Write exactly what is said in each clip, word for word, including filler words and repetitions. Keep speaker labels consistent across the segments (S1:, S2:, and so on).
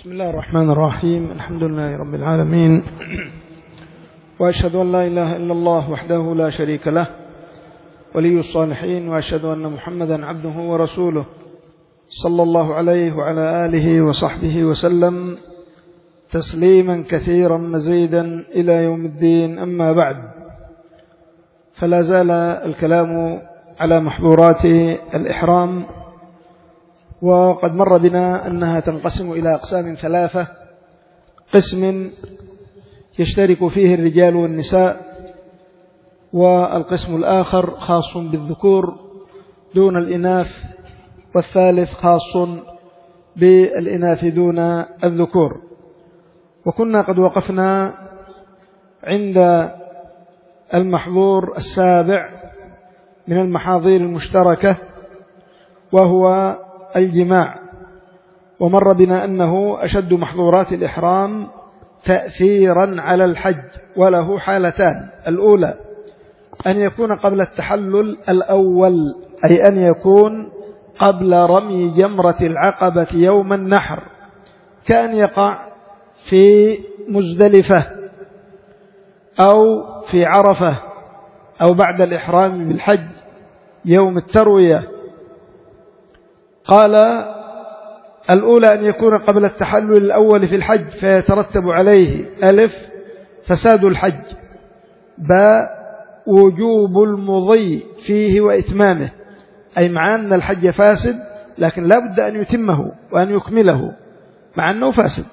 S1: بسم الله الرحمن الرحيم. الحمد لله رب العالمين، وأشهد أن لا إله إلا الله وحده لا شريك له ولي الصالحين، وأشهد أن محمدا عبده ورسوله صلى الله عليه وعلى آله وصحبه وسلم تسليما كثيرا مزيدا إلى يوم الدين. أما بعد، فلا زال الكلام على محظورات الإحرام، وقد مر بنا أنها تنقسم إلى أقسام ثلاثة: قسم يشترك فيه الرجال والنساء، والقسم الآخر خاص بالذكور دون الإناث، والثالث خاص بالإناث دون الذكور. وكنا قد وقفنا عند المحظور السابع من المحاظير المشتركة، وهو الجماع، ومر بنا أنه أشد محظورات الإحرام تأثيرا على الحج، وله حالتان: الأولى أن يكون قبل التحلل الأول، أي أن يكون قبل رمي جمرة العقبة يوم النحر، كأن يقع في مزدلفة أو في عرفة أو بعد الإحرام بالحج يوم التروية. قال: الأولى أن يكون قبل التحلل الأول في الحج، فيترتب عليه: ألف، فساد الحج، باء، وجوب المضي فيه وإتمامه، أي مع أن الحج فاسد لكن لا بد أن يتمه وأن يكمله مع أنه فاسد.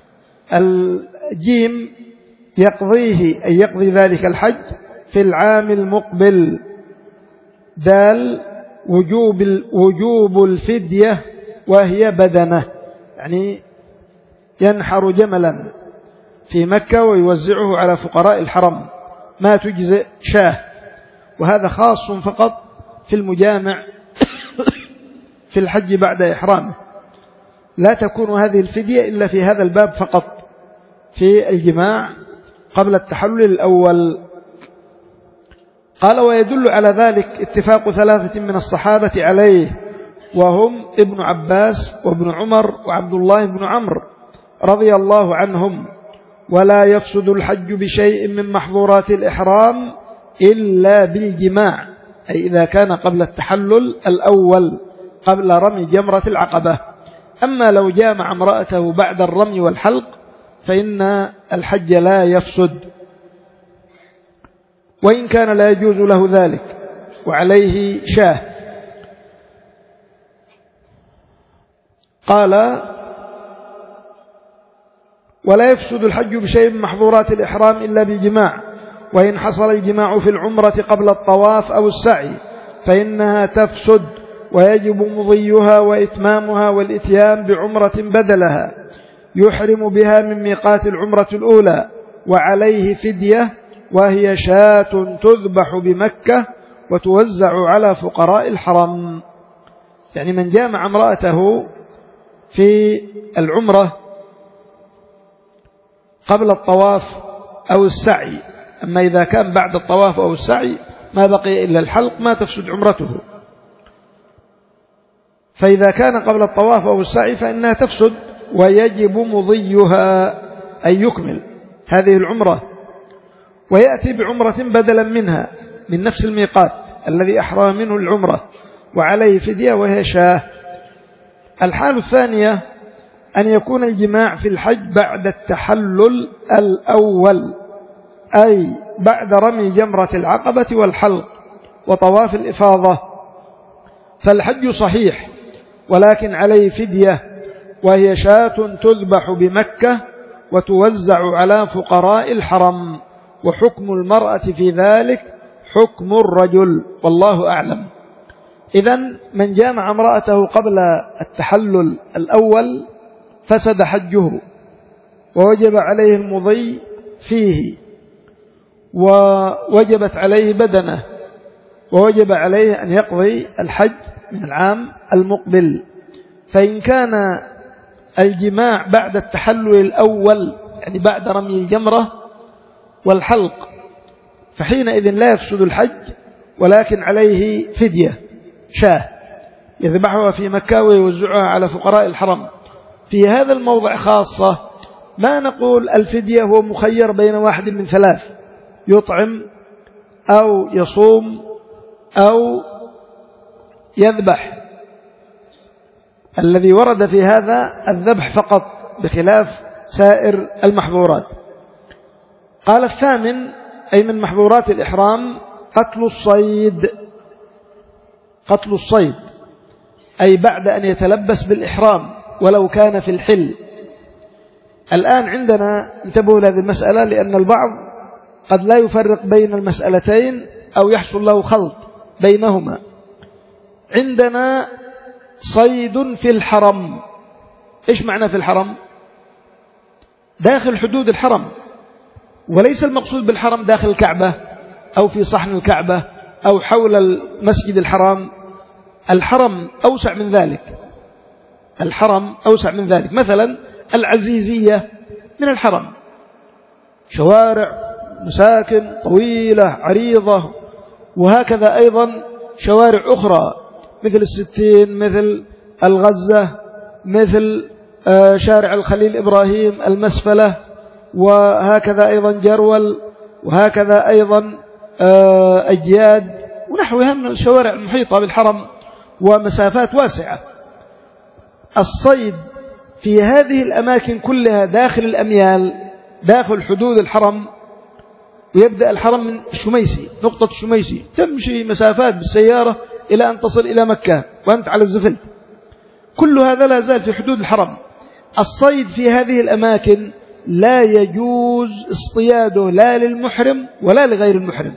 S1: الجيم يقضيه، أي يقضي ذلك الحج في العام المقبل. دال، وجوب وجوب الفدية، وهي بدنة، يعني ينحر جملا في مكة ويوزعه على فقراء الحرم، ما تجزئ شاه، وهذا خاص فقط في المجامع في الحج بعد إحرامه، لا تكون هذه الفدية إلا في هذا الباب فقط، في الجماع قبل التحلل الأول. قال: ويدل على ذلك اتفاق ثلاثة من الصحابة عليه، وهم ابن عباس وابن عمر وعبد الله بن عمرو رضي الله عنهم: ولا يفسد الحج بشيء من محظورات الإحرام إلا بالجماع، أي إذا كان قبل التحلل الأول قبل رمي جمرة العقبة. أما لو جامع امرأته بعد الرمي والحلق فإن الحج لا يفسد، وإن كان لا يجوز له ذلك وعليه شاه. قال: ولا يفسد الحج بشيء من محظورات الإحرام إلا بالجماع، وإن حصل الجماع في العمرة قبل الطواف أو السعي فإنها تفسد، ويجب مضيها وإتمامها والإتيان بعمرة بدلها يحرم بها من ميقات العمرة الأولى، وعليه فدية، وهي شاة تذبح بمكة وتوزع على فقراء الحرم. يعني من جامع امرأته في العمرة قبل الطواف أو السعي، أما إذا كان بعد الطواف أو السعي ما بقي إلا الحلق ما تفسد عمرته، فإذا كان قبل الطواف أو السعي فإنها تفسد، ويجب مضيها، أي يكمل هذه العمرة ويأتي بعمرة بدلا منها من نفس الميقات الذي أحرم منه العمرة، وعليه فدية وهي شاه. الحال الثانية أن يكون الجماع في الحج بعد التحلل الأول، أي بعد رمي جمرة العقبة والحلق وطواف الإفاضة، فالحج صحيح ولكن عليه فدية، وهي شاة تذبح بمكة وتوزع على فقراء الحرم، وحكم المرأة في ذلك حكم الرجل، والله أعلم. إذن من جامع امرأته قبل التحلل الأول فسد حجه، ووجب عليه المضي فيه، ووجبت عليه بدنه، ووجب عليه أن يقضي الحج من العام المقبل. فإن كان الجماع بعد التحلل الأول، يعني بعد رمي الجمرة والحلق، فحينئذ لا يفسد الحج، ولكن عليه فدية شاه يذبحها في مكة ويوزعها على فقراء الحرم، في هذا الموضع خاصة ما نقول الفدية هو مخير بين واحد من ثلاث: يطعم أو يصوم أو يذبح. الذي ورد في هذا الذبح فقط بخلاف سائر المحظورات. قال الثامن أي من محظورات الإحرام قتل الصيد. قتل الصيد أي بعد أن يتلبس بالإحرام ولو كان في الحل. الآن عندنا انتبهوا لهذه المسألة، لأن البعض قد لا يفرق بين المسألتين أو يحصل له خلط بينهما. عندنا صيد في الحرم. إيش معنى في الحرم؟ داخل حدود الحرم، وليس المقصود بالحرم داخل الكعبة أو في صحن الكعبة أو حول المسجد الحرام. الحرم أوسع من ذلك. الحرم أوسع من ذلك. مثلا العزيزية من الحرم، شوارع مساكن طويلة عريضة، وهكذا أيضا شوارع أخرى مثل الستين، مثل الغزة، مثل شارع الخليل إبراهيم، المسفلة، وهكذا أيضا جرول، وهكذا أيضا أجياد ونحوها من الشوارع المحيطة بالحرم ومسافات واسعة. الصيد في هذه الأماكن كلها داخل الأميال، داخل حدود الحرم. ويبدأ الحرم من الشميسي، نقطة الشميسي، تمشي مسافات بالسيارة إلى أن تصل إلى مكة وأنت على الزفلت. كل هذا لا زال في حدود الحرم. الصيد في هذه الأماكن لا يجوز اصطياده لا للمحرم ولا لغير المحرم،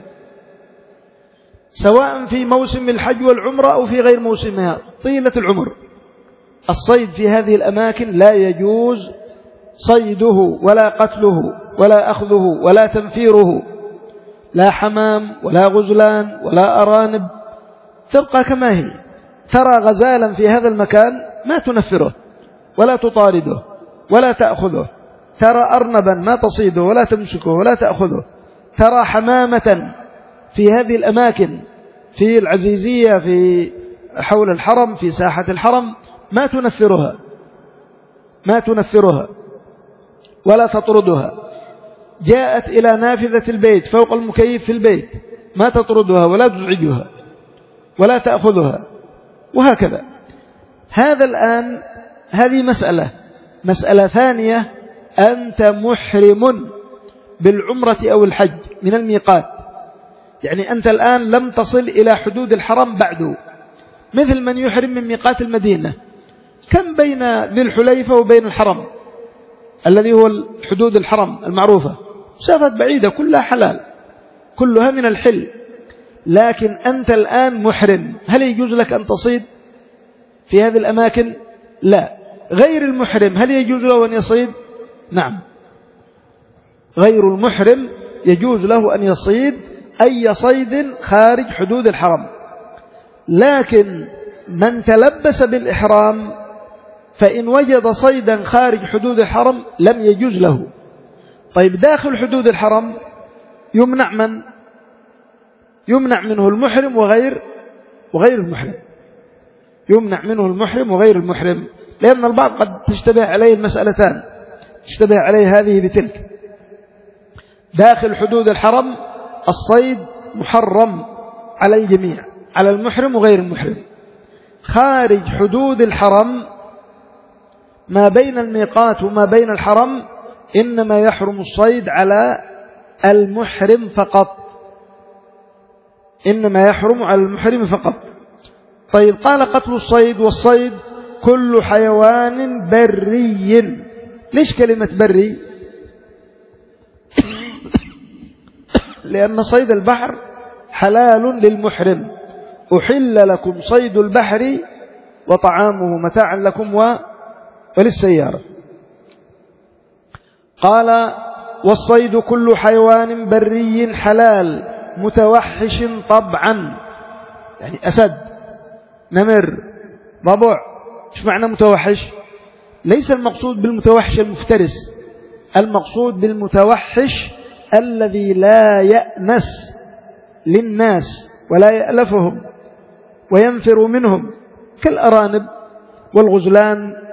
S1: سواء في موسم الحج والعمرة أو في غير موسمها طيلة العمر. الصيد في هذه الأماكن لا يجوز صيده ولا قتله ولا أخذه ولا تنفيره، لا حمام ولا غزلان ولا أرانب، تبقى كما هي. ترى غزالا في هذا المكان ما تنفره ولا تطارده ولا تأخذه، ترى أرنبا ما تصيده ولا تمسكه ولا تأخذه، ترى حمامة في هذه الأماكن، في العزيزية، في حول الحرم، في ساحة الحرم، ما تنفرها ما تنفرها ولا تطردها. جاءت إلى نافذة البيت فوق المكيف في البيت، ما تطردها ولا تزعجها ولا تأخذها، وهكذا. هذا الآن هذه مسألة. مسألة ثانية: أنت محرم بالعمرة أو الحج من الميقات، يعني أنت الآن لم تصل إلى حدود الحرم بعد، مثل من يحرم من ميقات المدينة. كم بين ذي الحليفة وبين الحرم الذي هو حدود الحرم المعروفة؟ مسافات بعيدة، كلها حلال، كلها من الحل. لكن أنت الآن محرم، هل يجوز لك أن تصيد في هذه الأماكن؟ لا. غير المحرم هل يجوز له أن يصيد؟ نعم، غير المحرم يجوز له أن يصيد أي صيد خارج حدود الحرم. لكن من تلبس بالإحرام فإن وجد صيدا خارج حدود الحرم لم يجوز له. طيب داخل حدود الحرم يمنع من؟ يمنع منه المحرم وغير وغير المحرم. يمنع منه المحرم وغير المحرم، لأن البعض قد تشتبه عليه المسألتان، تشتبه عليه هذه بتلك. داخل حدود الحرم الصيد محرم على الجميع، على المحرم وغير المحرم. خارج حدود الحرم ما بين الميقات وما بين الحرم إنما يحرم الصيد على المحرم فقط، إنما يحرم على المحرم فقط. طيب قال قتل الصيد، والصيد كل حيوان بري. ليش كلمة بري؟ لأن صيد البحر حلال للمحرم. أحل لكم صيد البحر وطعامه متاعا لكم وللسيارة. قال والصيد كل حيوان بري حلال متوحش طبعا، يعني أسد، نمر، ضبع. إيش معنى متوحش؟ ليس المقصود بالمتوحش المفترس، المقصود بالمتوحش الذي لا يأنس للناس ولا يألفهم وينفر منهم، كالأرانب والغزلان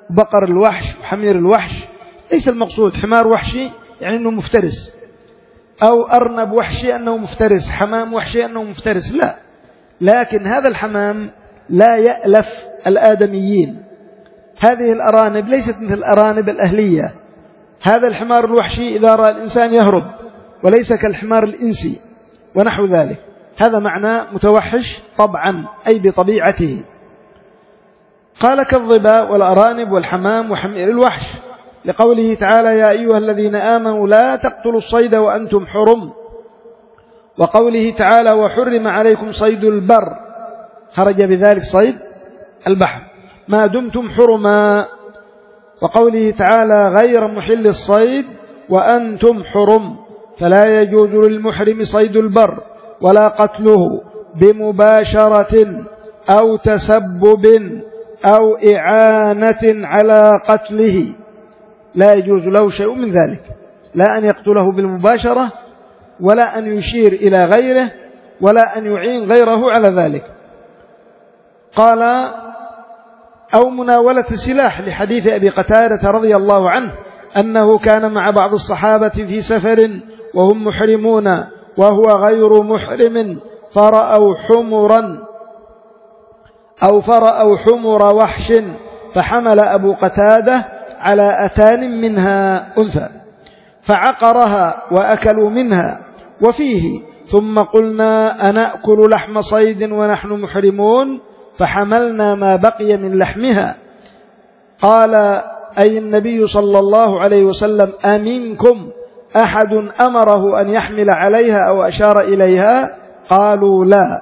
S1: بقر الوحش وحمير الوحش، ليس المقصود حمار وحشي يعني أنه مفترس، أو أرنب وحشي أنه مفترس، حمام وحشي أنه مفترس، لا، لكن هذا الحمام لا يألف الآدميين. هذه الأرانب ليست مثل الأرانب الأهلية. هذا الحمار الوحشي إذا رأى الإنسان يهرب، وليس كالحمار الإنسي ونحو ذلك. هذا معنى متوحش طبعا، أي بطبيعته. قال كالظبا والأرانب والحمام وحمير الوحش، لقوله تعالى يا أيها الذين آمنوا لا تقتلوا الصيد وأنتم حرم، وقوله تعالى وحرم عليكم صيد البر، خرج بذلك صيد البحر ما دمتم حرما، وقوله تعالى غير محل الصيد وأنتم حرم، فلا يجوز للمحرم صيد البر ولا قتله بمباشرة أو تسبب أو إعانة على قتله، لا يجوز له شيء من ذلك، لا أن يقتله بالمباشرة، ولا أن يشير إلى غيره، ولا أن يعين غيره على ذلك. قال أو مناولة السلاح، لحديث أبي قتادة رضي الله عنه أنه كان مع بعض الصحابة في سفر وهم محرمون وهو غير محرم، فرأوا حمرا أو فرأوا حمر وحش، فحمل أبو قتادة على أتان منها أنثى فعقرها وأكلوا منها. وفيه ثم قلنا أنأكل لحم صيد ونحن محرمون، فحملنا ما بقي من لحمها. قال أي النبي صلى الله عليه وسلم أمنكم أحد أمره أن يحمل عليها أو أشار إليها؟ قالوا لا.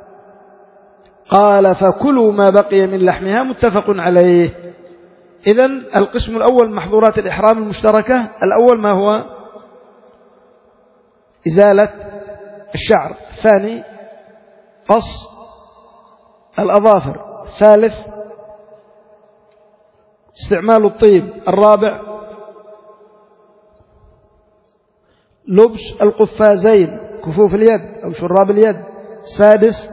S1: قال فكلوا ما بقي من لحمها، متفق عليه. إذن القسم الأول محظورات الإحرام المشتركة، الأول ما هو؟ إزالة الشعر، الثاني قص الأظافر، الثالث استعمال الطيب، الرابع لبس القفازين كفوف اليد أو شراب اليد، السادس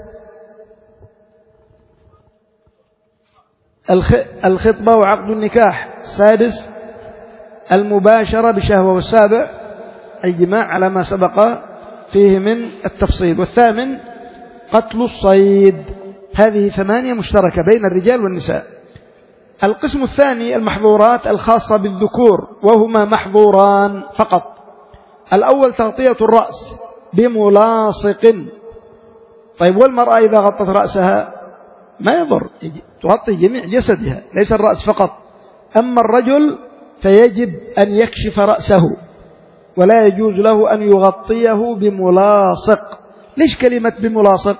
S1: الخطبة وعقد النكاح، السادس المباشرة بشهوة، والسابع الجماع على ما سبق فيه من التفصيل، والثامن قتل الصيد. هذه ثمانية مشتركة بين الرجال والنساء. القسم الثاني المحظورات الخاصة بالذكور، وهما محظوران فقط. الأول تغطية الرأس بملاصق. طيب والمرأة إذا غطت رأسها ما يضر، تغطي جميع جسدها ليس الرأس فقط. أما الرجل فيجب أن يكشف رأسه، ولا يجوز له أن يغطيه بملاصق. ليش كلمة بملاصق؟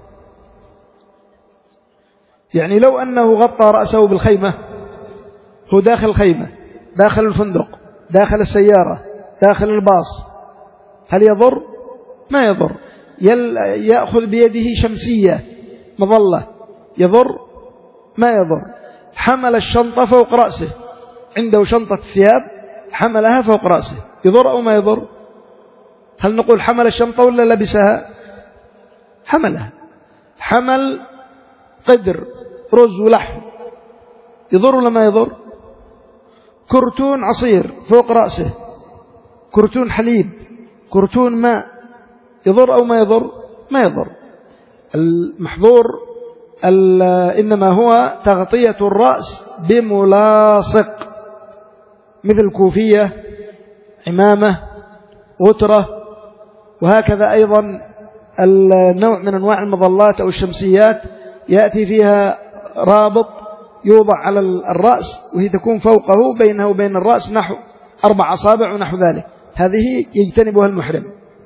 S1: يعني لو أنه غطى رأسه بالخيمة، هو داخل الخيمة، داخل الفندق، داخل السيارة، داخل الباص، هل يضر؟ ما يضر. يأخذ بيده شمسية مظلة، يضر؟ ما يضر. حمل الشنطة فوق رأسه، عنده شنطة ثياب حملها فوق رأسه، يضر أو ما يضر؟ هل نقول حمل الشنطة ولا لبسها؟ حملها. حمل قدر رز ولحم، يضر ولا ما يضر؟ كرتون عصير فوق رأسه، كرتون حليب، كرتون ماء، يضر أو ما يضر؟ ما يضر. المحظور إنما هو تغطية الرأس بملاصق، مثل كوفية، عمامة، غترة، وهكذا أيضا النوع من أنواع المظلات أو الشمسيات يأتي فيها رابط يوضع على الرأس، وهي تكون فوقه بينه وبين الرأس نحو أربع أصابع ونحو ذلك، هذه يجتنبها المحرم.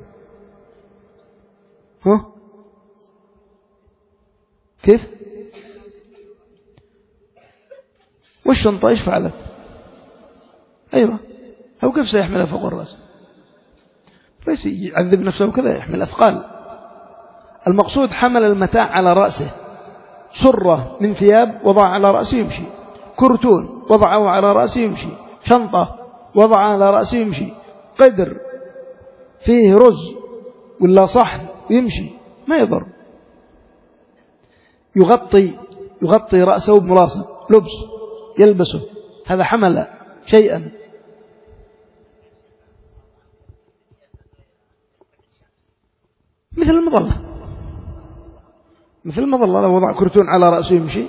S1: ها؟ كيف؟ والشنطة إيش فعلت؟ أيوة، أو كيف سيحملها فوق الرأس؟ ليس يعذب نفسه كذا، يحمل أثقال. المقصود حمل المتاع على رأسه، سرة من ثياب وضع على رأسه يمشي، كرتون وضعه على رأسه يمشي، شنطة وضعها على رأسه يمشي، قدر فيه رز ولا صحن يمشي، ما يضر. يغطي يغطي رأسه بملاصق، لبس يلبسه، هذا حمل شيئا. مثل المظلة، مثل المظلة لو وضع كرتون على رأسه يمشي.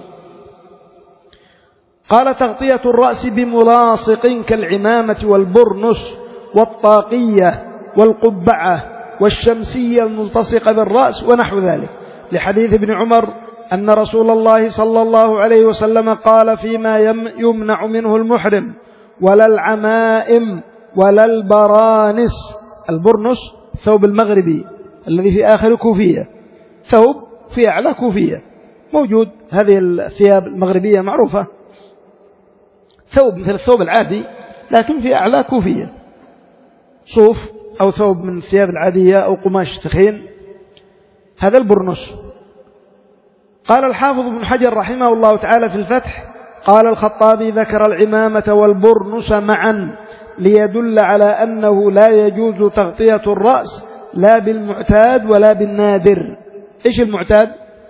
S1: قال تغطية الرأس بملاصق كالعمامة والبرنس والطاقية والقبعة والشمسية الملتصقة بالرأس ونحو ذلك، لحديث ابن عمر أن رسول الله صلى الله عليه وسلم قال فيما يمنع منه المحرم: ولا العمائم ولا البرانس. البرنس ثوب المغربي الذي في آخر كوفية، ثوب في أعلى كوفية، موجود هذه الثياب المغربية معروفة، ثوب مثل الثوب العادي لكن في أعلى كوفية، صوف أو ثوب من الثياب العادية أو قماش ثخين، هذا البرنس. قال الحافظ ابن حجر رحمه الله تعالى في الفتح: قال الخطابي ذكر العمامة والبرنس معا ليدل على أنه لا يجوز تغطية الرأس لا بالمعتاد ولا بالنادر. إيش المعتاد؟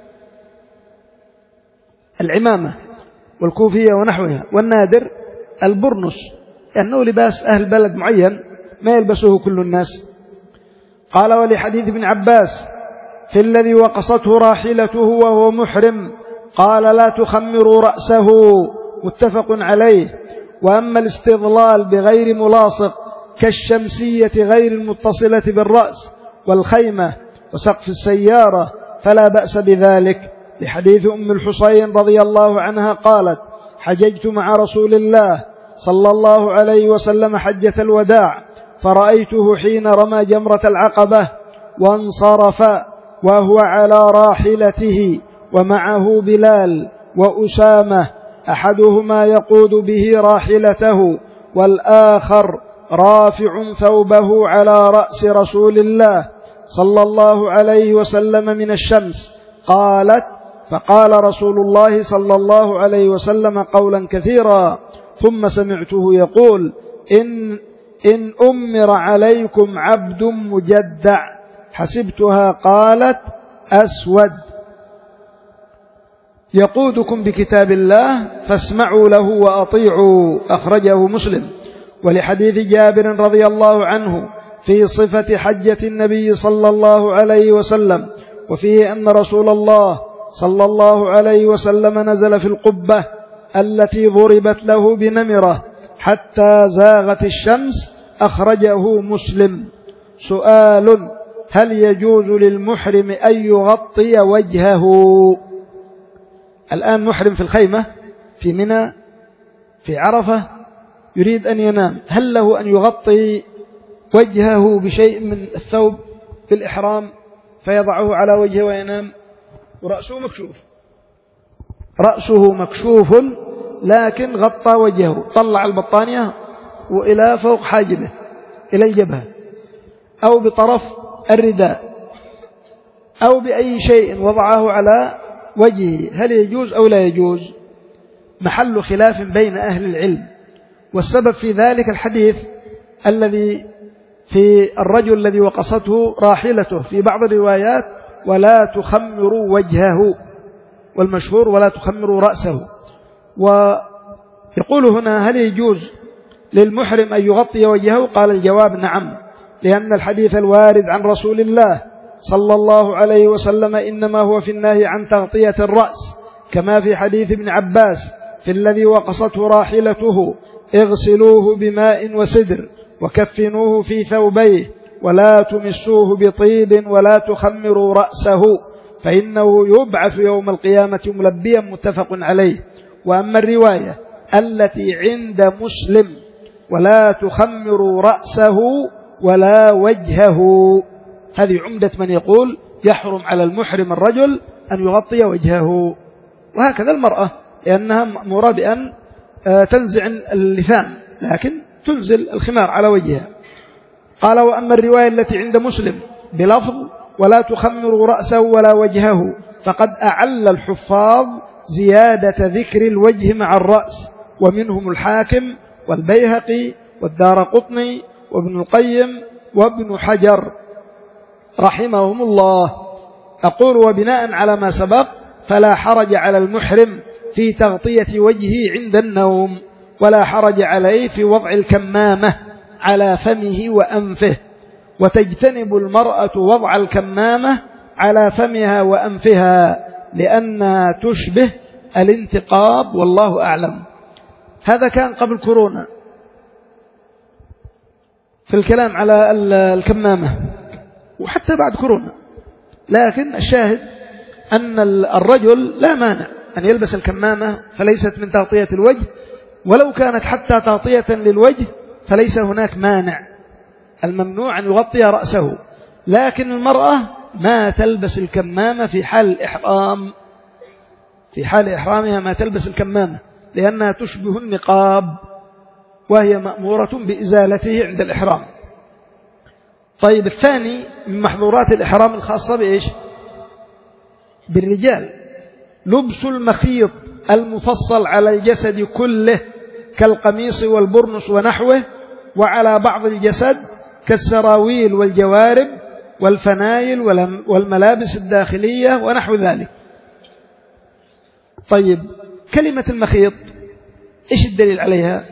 S1: العمامة والكوفية ونحوها، والنادر البرنس، لأنه لباس أهل بلد معين ما يلبسه كل الناس. قال ولحديث ابن عباس في الذي وقصته راحلته وهو محرم قال لا تخمروا رأسه، متفق عليه. وأما الاستظلال بغير ملاصق كالشمسية غير المتصلة بالرأس والخيمة وسقف السيارة فلا بأس بذلك، لحديث أم الحصين رضي الله عنها قالت: حججت مع رسول الله صلى الله عليه وسلم حجة الوداع فرأيته حين رمى جمرة العقبة وانصرف وهو على راحلته ومعه بلال وأسامة، أحدهما يقود به راحلته والآخر رافع ثوبه على رأس رسول الله صلى الله عليه وسلم من الشمس. قالت: فقال رسول الله صلى الله عليه وسلم قولا كثيرا ثم سمعته يقول: إن, إن أمر عليكم عبد مجدع. حسبتها قالت: أسود يقودكم بكتاب الله فاسمعوا له وأطيعوا. أخرجه مسلم. ولحديث جابر رضي الله عنه في صفة حجة النبي صلى الله عليه وسلم وفيه أن رسول الله صلى الله عليه وسلم نزل في القبة التي ضربت له بنمرة حتى زاغت الشمس. أخرجه مسلم. سؤال: هل يجوز للمحرم أن يغطي وجهه؟ الآن محرم في الخيمة في منى في عرفة يريد أن ينام، هل له أن يغطي وجهه بشيء من الثوب في الإحرام فيضعه على وجهه وينام ورأسه مكشوف؟ رأسه مكشوف لكن غطى وجهه، طلع البطانية وإلى فوق حاجبه إلى الجبهة أو بطرف الرداء أو بأي شيء وضعه على وجهه، هل يجوز أو لا يجوز؟ محل خلاف بين أهل العلم، والسبب في ذلك الحديث الذي في الرجل الذي وقصته راحلته في بعض الروايات: ولا تخمروا وجهه، والمشهور ولا تخمروا رأسه. ويقول هنا: هل يجوز للمحرم أن يغطي وجهه؟ قال الجواب: نعم، لأن الحديث الوارد عن رسول الله صلى الله عليه وسلم إنما هو في النهي عن تغطية الرأس، كما في حديث ابن عباس في الذي وقصته راحلته: اغسلوه بماء وسدر وكفنوه في ثوبيه ولا تمسوه بطيب ولا تخمروا رأسه فإنه يبعث يوم القيامة ملبيا. متفق عليه. وأما الرواية التي عند مسلم: ولا تخمروا رأسه ولا وجهه، هذه عمدة من يقول يحرم على المحرم الرجل أن يغطي وجهه، وهكذا المرأة لأنها مأمورة بأن تنزع اللثام لكن تنزل الخمار على وجهها. قال: وأما الرواية التي عند مسلم بلفظ ولا تخمروا رأسه ولا وجهه فقد أعل الحفاظ زيادة ذكر الوجه مع الرأس، ومنهم الحاكم والبيهقي والدارقطني وابن القيم وابن حجر رحمهم الله. أقول: وبناء على ما سبق فلا حرج على المحرم في تغطية وجهه عند النوم، ولا حرج عليه في وضع الكمامة على فمه وأنفه، وتجتنب المرأة وضع الكمامة على فمها وأنفها لأنها تشبه الانتقاب، والله أعلم. هذا كان قبل كورونا في الكلام على الكمامة، وحتى بعد كورونا. لكن الشاهد أن الرجل لا مانع أن يلبس الكمامة، فليست من تغطية الوجه، ولو كانت حتى تغطية للوجه فليس هناك مانع. الممنوع أن يغطي رأسه، لكن المرأة ما تلبس الكمامة في حال الإحرام، في حال إحرامها ما تلبس الكمامة لأنها تشبه النقاب، وهي مأمورة بإزالته عند الإحرام. طيب، الثاني من محظورات الإحرام الخاصة بإيش؟ بالرجال، لبس المخيط المفصل على الجسد كله كالقميص والبرنس ونحوه، وعلى بعض الجسد كالسراويل والجوارب والفنايل والملابس الداخلية ونحو ذلك. طيب، كلمة المخيط إيش الدليل عليها؟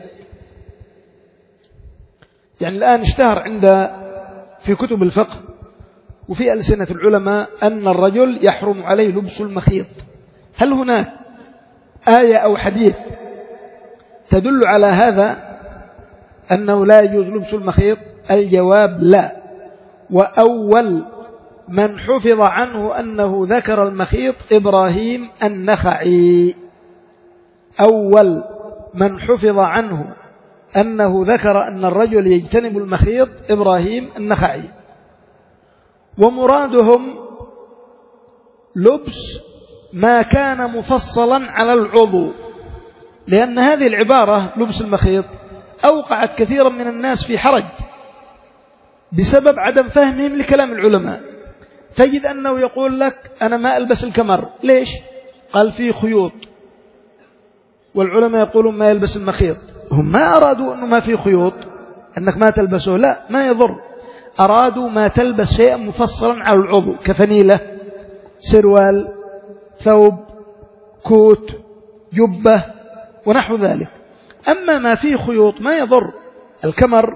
S1: يعني الآن اشتهر عند في كتب الفقه وفي ألسنة العلماء أن الرجل يحرم عليه لبس المخيط. هل هناك آية أو حديث تدل على هذا أنه لا يجوز لبس المخيط؟ الجواب لا. وأول من حفظ عنه أنه ذكر المخيط إبراهيم النخعي، أول من حفظ عنه أنه ذكر أن الرجل يجتنب المخيط إبراهيم النخعي. ومرادهم لبس ما كان مفصلا على العضو، لأن هذه العبارة لبس المخيط أوقعت كثيرا من الناس في حرج بسبب عدم فهمهم لكلام العلماء. تجد أنه يقول لك أنا ما ألبس الكمر، ليش؟ قال فيه خيوط، والعلماء يقولون ما يلبس المخيط. هم ما أرادوا أنه ما فيه خيوط أنك ما تلبسه، لا، ما يضر، أرادوا ما تلبس شيئا مفصلا على العضو كفنيلة، سروال، ثوب، كوت، جبة ونحو ذلك. أما ما فيه خيوط ما يضر، الكمر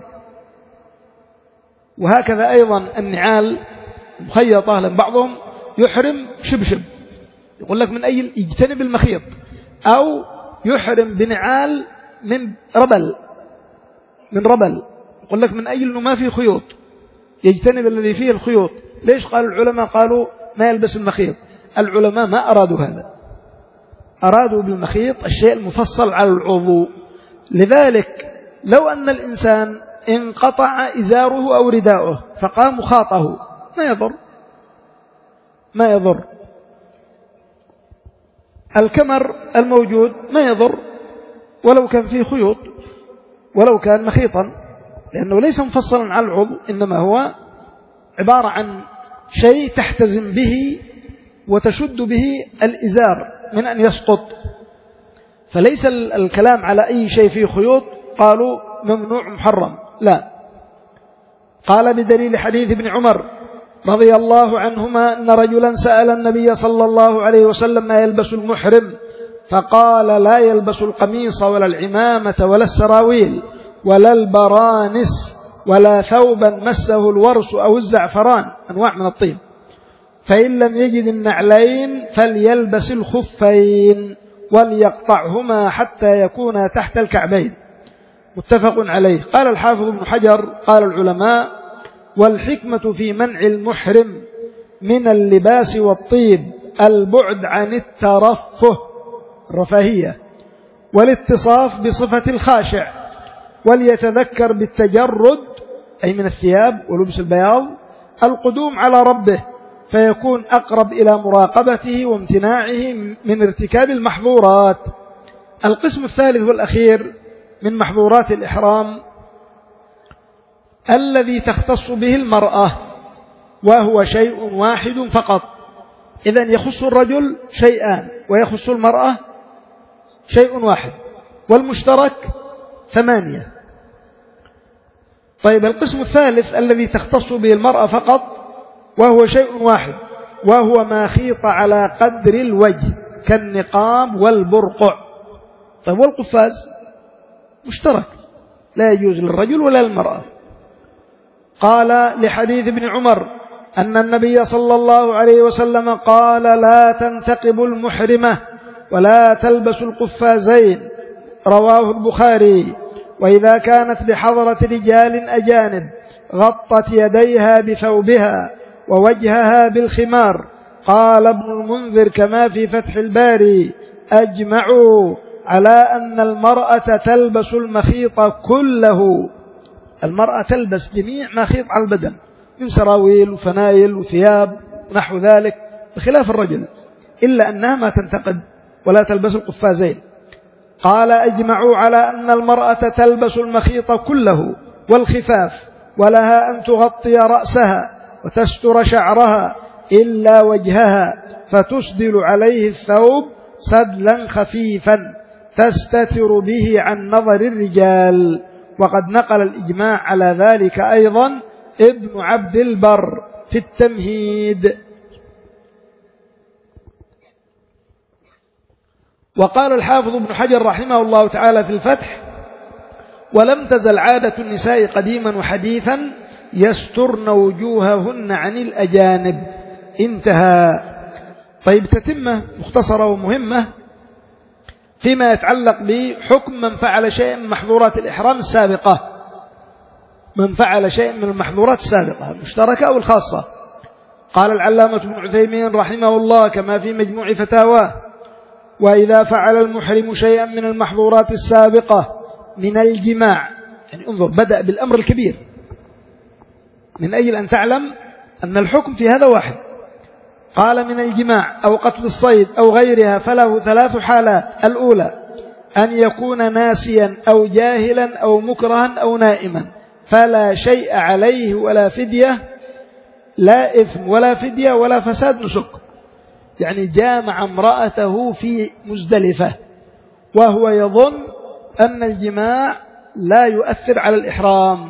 S1: وهكذا أيضا النعال مخيطة، لأن بعضهم يحرم شبشب، يقول لك من أجل يجتنب المخيط، أو يحرم بنعال من ربل من ربل يقول لك من أجل أنه ما فيه خيوط يجتنب الذي فيه الخيوط. ليش قال العلماء قالوا ما يلبس المخيط؟ العلماء ما أرادوا هذا، أرادوا بالمخيط الشيء المفصل على العضو. لذلك لو أن الإنسان انقطع إزاره أو رداؤه فقام خاطه ما يضر، ما يضر. الكمر الموجود ما يضر ولو كان فيه خيوط، ولو كان مخيطا، لأنه ليس مفصلا على العضو، إنما هو عبارة عن شيء تحتزم به وتشد به الإزار من أن يسقط. فليس الكلام على أي شيء فيه خيوط قالوا ممنوع محرم، لا. قال بدليل حديث ابن عمر رضي الله عنهما أن رجلا سأل النبي صلى الله عليه وسلم ما يلبس المحرم، فقال لا يلبس القميص ولا العمامة ولا السراويل ولا البرانس ولا ثوبا مسه الورس أو الزعفران، أنواع من الطيب، فإن لم يجد النعلين فليلبس الخفين وليقطعهما حتى يكونا تحت الكعبين، متفق عليه. قال الحافظ ابن حجر قال العلماء والحكمة في منع المحرم من اللباس والطيب البعد عن الترفه الرفاهية والاتصاف بصفة الخاشع، وليتذكر بالتجرد أي من الثياب ولبس البياض القدوم على ربه، فيكون أقرب إلى مراقبته وامتناعه من ارتكاب المحظورات. القسم الثالث والأخير من محظورات الإحرام الذي تختص به المرأة، وهو شيء واحد فقط. إذن يخص الرجل شيئان ويخص المرأة شيء واحد، والمشترك ثمانية. طيب، القسم الثالث الذي تختص به المرأة فقط وهو شيء واحد، وهو ما خيط على قدر الوجه كالنقاب والبرقع. طيب والقفاز مشترك لا يجوز للرجل ولا للمرأة. قال لحديث ابن عمر أن النبي صلى الله عليه وسلم قال لا تنتقب المحرمة ولا تلبس القفازين، رواه البخاري. وإذا كانت بحضرة رجال أجانب غطت يديها بثوبها ووجهها بالخمار. قال ابن المنذر كما في فتح الباري أجمعوا على أن المرأة تلبس المخيط كله، المرأة تلبس جميع مخيط على البدن من سراويل وفنايل وثياب ونحو ذلك بخلاف الرجل، إلا أنها ما تنتقد ولا تلبس القفازين. قال أجمعوا على أن المرأة تلبس المخيط كله والخفاف، ولها أن تغطي رأسها وتستر شعرها إلا وجهها، فتسدل عليه الثوب سدلا خفيفا تستتر به عن نظر الرجال. وقد نقل الإجماع على ذلك أيضا ابن عبد البر في التمهيد. وقال الحافظ ابن حجر رحمه الله تعالى في الفتح ولم تزل عادة النساء قديما وحديثا يسترن وجوههن عن الأجانب. انتهى. طيب تتمة مختصرة ومهمة فيما يتعلق بحكم من فعل شيء من محظورات الإحرام السابقة، من فعل شيء من المحظورات السابقة المشتركة أو الخاصة. قال العلامة ابن عثيمين رحمه الله كما في مجموع فتاواه وإذا فعل المحرم شيئا من المحظورات السابقة من الجماع، يعني انظر بدأ بالأمر الكبير من أجل أن تعلم أن الحكم في هذا واحد. قال من الجماع أو قتل الصيد أو غيرها فله ثلاث حالات. الأولى أن يكون ناسيا أو جاهلا أو مكرها أو نائما فلا شيء عليه ولا فدية، لا إثم ولا فدية ولا فساد نسك. يعني جامع امرأته في مزدلفة وهو يظن أن الجماع لا يؤثر على الإحرام.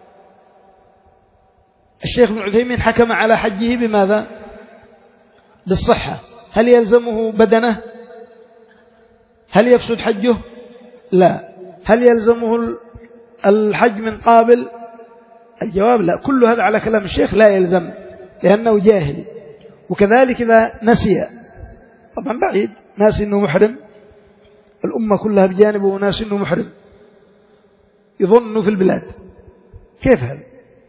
S1: الشيخ ابن عثيمين حكم على حجه بماذا؟ بالصحة. هل يلزمه بدنه؟ هل يفسد حجه؟ لا. هل يلزمه الحج من قابل؟ الجواب لا. كل هذا على كلام الشيخ لا يلزم لأنه جاهل. وكذلك إذا نسي، طبعا بعيد، ناس إنه محرم، الأمة كلها بجانبه وناس إنه محرم يظن في البلاد، كيف هذا؟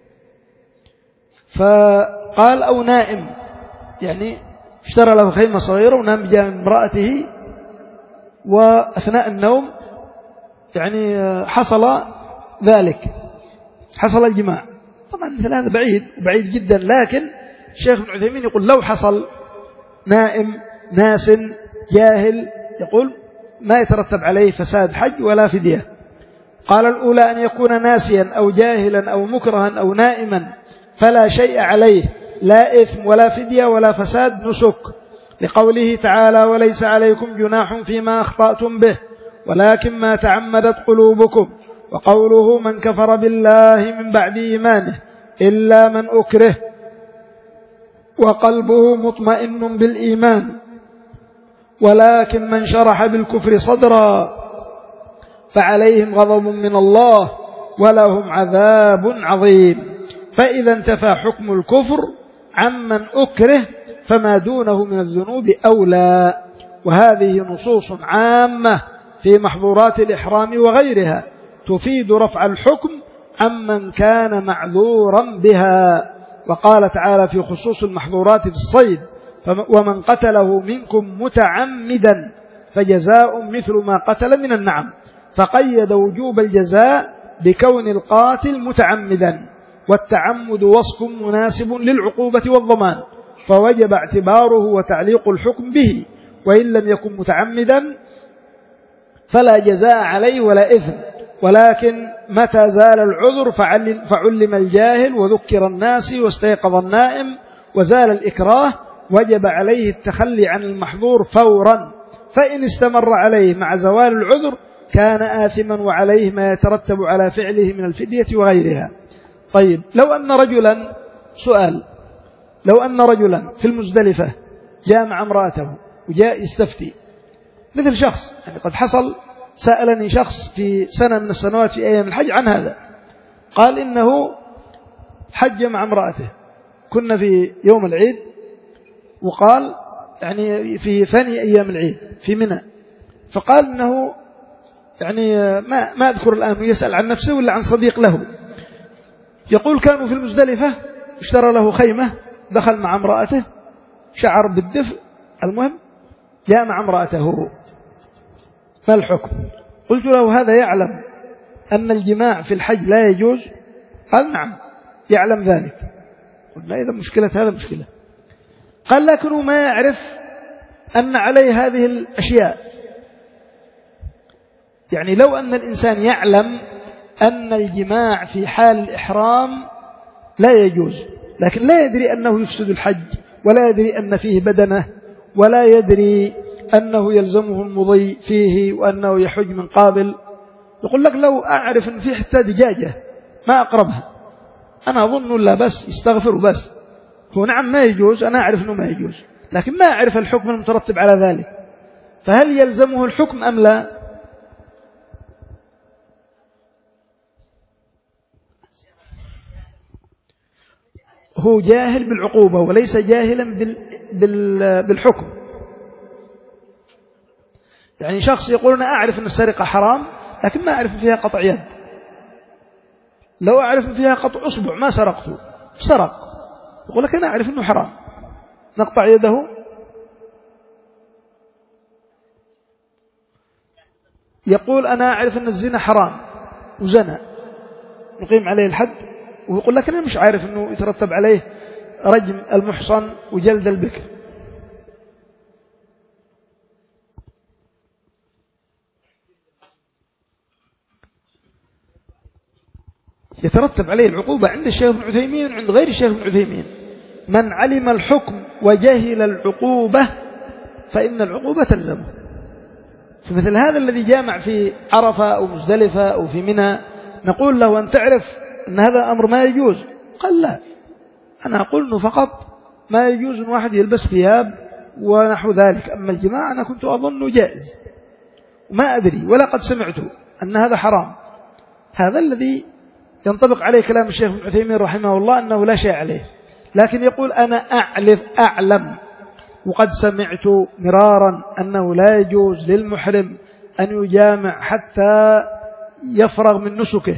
S1: فقال أو نائم، يعني اشترى له خيمة صغيرة ونام بجانب امرأته وأثناء النوم يعني حصل ذلك، حصل الجماع. طبعا مثل هذا بعيد بعيد جدا، لكن الشيخ ابن عثيمين يقول لو حصل نائم ناس جاهل يقول ما يترتب عليه فساد حج ولا فدية. قال الأولى أن يكون ناسيا أو جاهلا أو مكرها أو نائما فلا شيء عليه، لا إثم ولا فدية ولا فساد نسك، لقوله تعالى وليس عليكم جناح فيما أخطأتم به ولكن ما تعمدت قلوبكم. وقوله من كفر بالله من بعد إيمانه إلا من أكره وقلبه مطمئن بالإيمان ولكن من شرح بالكفر صدرا فعليهم غضب من الله ولهم عذاب عظيم. فإذا انتفى حكم الكفر عمن أكره فما دونه من الذنوب أولى. وهذه نصوص عامة في محظورات الإحرام وغيرها تفيد رفع الحكم عمن كان معذورا بها. وقال تعالى في خصوص المحظورات في الصيد ومن قتله منكم متعمدا فجزاء مثل ما قتل من النعم، فقيد وجوب الجزاء بكون القاتل متعمدا، والتعمد وصف مناسب للعقوبة والضمان فوجب اعتباره وتعليق الحكم به، وإن لم يكن متعمدا فلا جزاء عليه ولا إثم، ولكن متى زال العذر فعلم الجاهل وذكر الناس واستيقظ النائم وزال الإكراه وجب عليه التخلي عن المحظور فورا، فإن استمر عليه مع زوال العذر كان آثما وعليه ما يترتب على فعله من الفدية وغيرها. طيب لو أن رجلا، سؤال، لو أن رجلا في المزدلفة جامع امرأته وجاء يستفتي، مثل شخص يعني قد حصل سألني شخص في سنة من السنوات في أيام الحج عن هذا، قال إنه حج مع امرأته، كنا في يوم العيد، وقال يعني في ثاني أيام العيد في منى، فقال إنه يعني ما ما أذكر الآن يسأل عن نفسه ولا عن صديق له، يقول كانوا في المزدلفة، اشترى له خيمة، دخل مع امرأته، شعر بالدفء، المهم جاء مع امرأته، ما الحكم؟ قلت له هذا يعلم أن الجماع في الحج لا يجوز؟ قال نعم يعلم ذلك. قلنا إذا مشكلة هذا مشكلة. قال لكنه ما يعرف أن عليه هذه الأشياء، يعني لو أن الإنسان يعلم أن الجماع في حال الإحرام لا يجوز، لكن لا يدري أنه يفسد الحج، ولا يدري أن فيه بدنه، ولا يدري أنه يلزمه المضي فيه وأنه يحج من قابل، يقول لك لو أعرف أن في حتى دجاجة ما أقربها، أنا أظن لا بس يستغفر بس، هو نعم ما يجوز، أنا أعرف أنه ما يجوز، لكن ما أعرف الحكم المترتب على ذلك، فهل يلزمه الحكم أم لا؟ هو جاهل بالعقوبة وليس جاهلا بال... بال... بالحكم. يعني شخص يقول أنا أعرف أن السرقة حرام لكن ما أعرف فيها قطع يد، لو أعرف فيها قطع أصبع ما سرقته، سرق، يقول لك أنا أعرف أنه حرام، نقطع يده؟ يقول أنا أعرف أن الزنا حرام وزنا، نقيم عليه الحد، ويقول لك أنا مش عارف أنه يترتب عليه رجم المحصن وجلد البكر. يترتب عليه العقوبة عند الشيخ ابن عثيمين وعند غير الشيخ ابن عثيمين. من علم الحكم وجهل العقوبة فإن العقوبة تلزمه. فمثل هذا الذي جامع في عرفة أو مزدلفة أو في منى، نقول له أن تعرف أن هذا أمر ما يجوز؟ قال لا، أنا أقول أنه فقط ما يجوز أن واحد يلبس ثياب ونحو ذلك، أما الجماع أنا كنت أظنه جائز وما أدري ولا قد سمعته أن هذا حرام. هذا الذي ينطبق عليه كلام الشيخ ابن عثيمين رحمه الله أنه لا شيء عليه، لكن يقول أنا أعلف أعلم وقد سمعت مرارا أنه لا يجوز للمحرم أن يجامع حتى يفرغ من نسكه،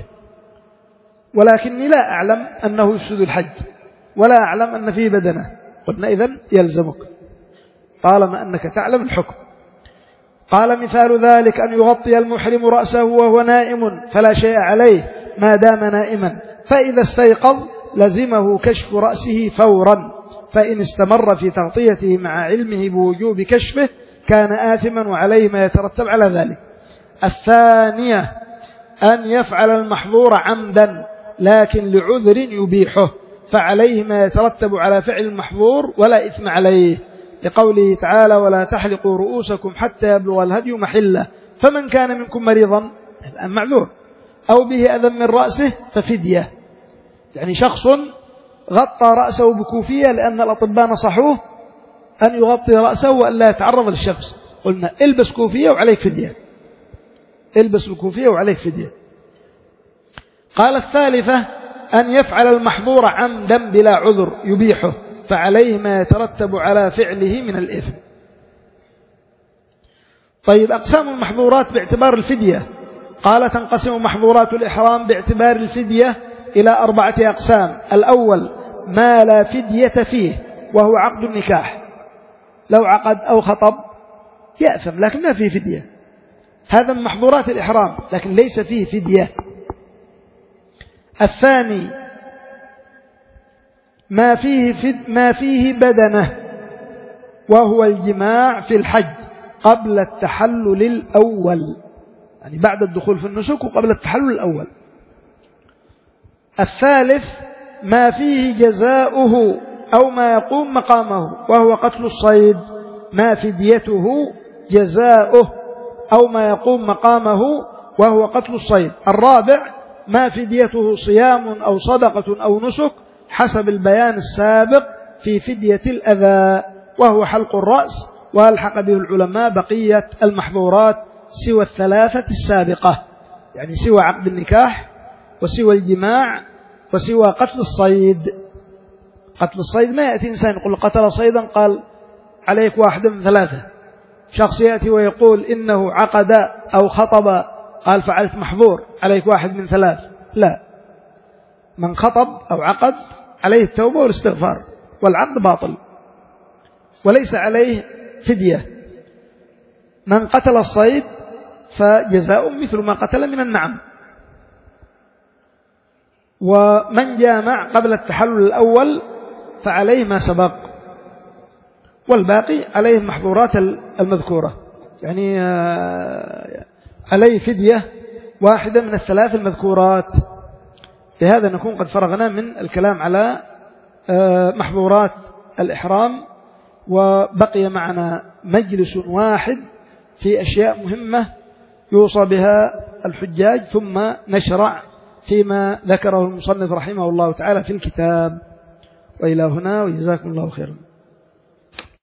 S1: ولكني لا أعلم أنه يفسد الحج ولا أعلم أن فيه بدنه. قلنا إذن يلزمك طالما أنك تعلم الحكم. قال مثال ذلك أن يغطي المحرم رأسه وهو نائم فلا شيء عليه ما دام نائما، فإذا استيقظ لزمه كشف رأسه فورا، فإن استمر في تغطيته مع علمه بوجوب كشفه كان آثما وعليه ما يترتب على ذلك. الثانية أن يفعل المحظور عمدا لكن لعذر يبيحه، فعليه ما يترتب على فعل المحظور ولا إثم عليه، لقوله تعالى ولا تحلقوا رؤوسكم حتى يبلغ الهدي محله، فمن كان منكم مريضا الآن معذور أو به أذى من رأسه ففدية. يعني شخص غطى رأسه بكوفية لأن الأطباء نصحوه أن يغطي رأسه وأن لا يتعرض للشمس، قلنا البس كوفية وعليك فدية، البس الكوفية وعليك فدية. قال الثالثة أن يفعل المحظور عمدا بلا عذر يبيحه، فعليه ما يترتب على فعله من الإثم. طيب أقسام المحظورات باعتبار الفدية، قال تنقسم محظورات الإحرام باعتبار الفدية إلى أربعة أقسام. الأول ما لا فدية فيه وهو عقد النكاح، لو عقد أو خطب يأثم لكن ما فيه فدية، هذا من محظورات الإحرام لكن ليس فيه فدية. الثاني ما فيه, فد ما فيه بدنه وهو الجماع في الحج قبل التحلل الأول، يعني بعد الدخول في النسك وقبل التحلل الأول. الثالث ما فيه جزاؤه أو ما يقوم مقامه وهو قتل الصيد، ما فديته جزاؤه أو ما يقوم مقامه وهو قتل الصيد. الرابع ما فديته صيام أو صدقة أو نسك حسب البيان السابق في فدية الأذى وهو حلق الرأس والحق به العلماء بقية المحظورات سوى الثلاثة السابقة، يعني سوى عقد النكاح وسوى الجماع وسوى قتل الصيد. قتل الصيد ما يأتي إنسان يقول قتل صيدا قال عليك واحد من ثلاثة، شخص يأتي ويقول إنه عقد أو خطب قال فعلت محظور عليك واحد من ثلاث. لا، من خطب أو عقد عليه التوبة والاستغفار والعقد باطل وليس عليه فدية. من قتل الصيد فجزاء مثل ما قتل من النعم. ومن جامع قبل التحلل الأول فعليه ما سبق، والباقي عليه المحظورات المذكورة، يعني عليه فدية واحدة من الثلاث المذكورات. بهذا نكون قد فرغنا من الكلام على محظورات الإحرام، وبقي معنا مجلس واحد في أشياء مهمة يوصى بها الحجاج، ثم نشرع فيما ذكره المصنف رحمه الله تعالى في الكتاب. وإلى هنا، وجزاكم الله خيرا.